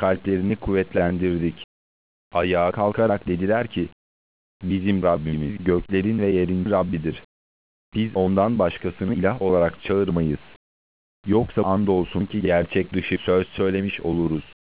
kalplerini kuvvetlendirdik. Ayağa kalkarak dediler ki, bizim Rabbimiz göklerin ve yerin Rabbidir. Biz ondan başkasını ilah olarak çağırmayız. Yoksa andolsun ki gerçek dışı söz söylemiş oluruz.